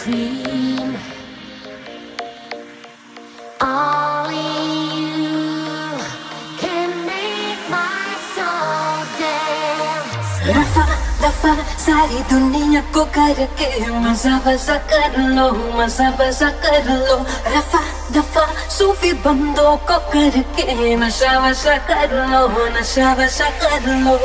cream. Only you can make my soul dance. रफा दफा सारी दुनिया को करके मजा वजा कर लो, मजा वजा कर लो। रफा दफा सूफी बंदों को करके नशा वशा कर लो, नशा वशा कर लो।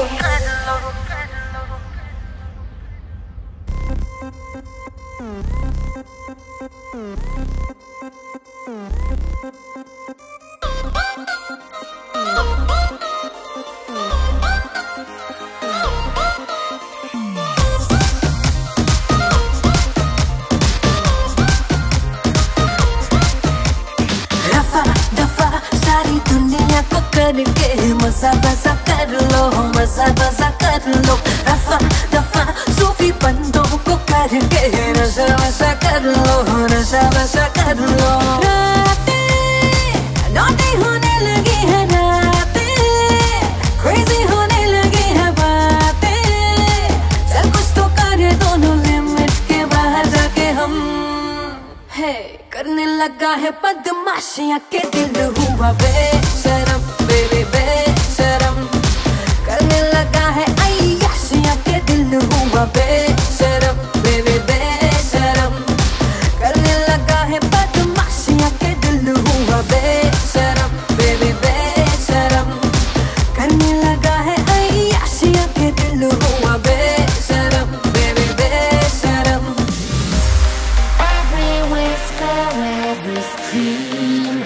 सारी दुनिया को करके मजा वजा कर लो, मजा वजा कर लो। रफा दफा सूफी बंदों को करके नशा वशा कर लो, नशा वशा कर लो। रातें नौटी होने लगी है, रातें क्रेजी होने लगी है बातें। चल कुछ तो करे दोनों लिमिट के बाहर जाके हम है करने लगा है बदमाशियां के दिल हुआ बेशरम, बेबी बेशरम। करने लगा है अय्याशियां के दिल हुआ बेशरम, बेबी बेशरम। करने लगा है बदमाशियां के दिल हुआ बेशरम, बेबी बेशरम। करने लगा है अय्याशियां के दिल हुआ बेशरम, बेबी बेशरम। Every whisper, every scream.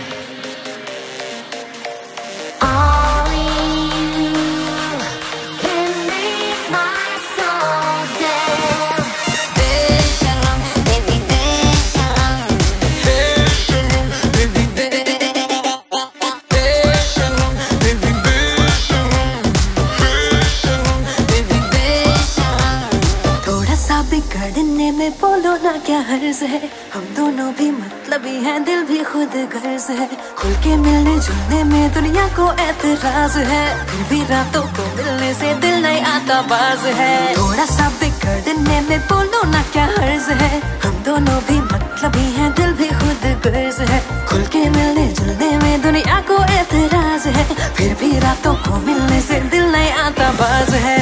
Only you can make my soul dance. बेशरम, बेबी बेशरम। बेशरम, बेबी बेशरम। बेबी बेशरम। बेशरम, बेबी बेशरम। थोड़ा सा बिगड़ने में बोलो ना क्या हर्ज है, हम दोनों भी मतलबी हैं, दिल भी खुद गर्ज है। खुल के मिलने जुलने में दुनिया को एतराज है, फिर भी रातों को मिलने से दिल नहीं आता बाज है। थोड़ा सा बिगड़ने में बोलो ना क्या हर्ज है, हम दोनों भी मतलबी हैं, दिल भी खुद गर्ज है। खुल के मिलने जुलने में दुनिया को एतराज है, फिर भी रातों को मिलने से दिल नहीं आता बाज है।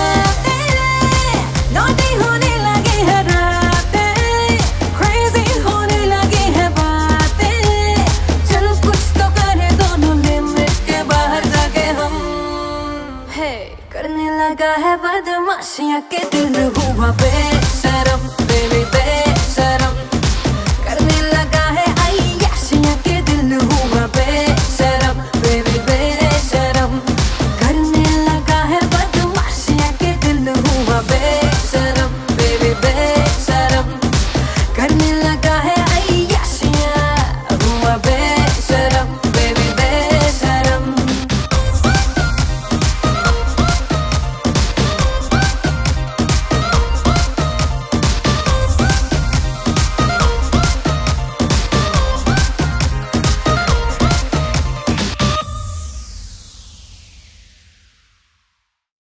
नौटी होने लगी है रातें, क्रेजी होने लगी है बातें। चल कुछ तो करे दोनों लिमिट के बाहर जाके हम है करने लगा है बदमाशियां के दिल हुआ बेशरम।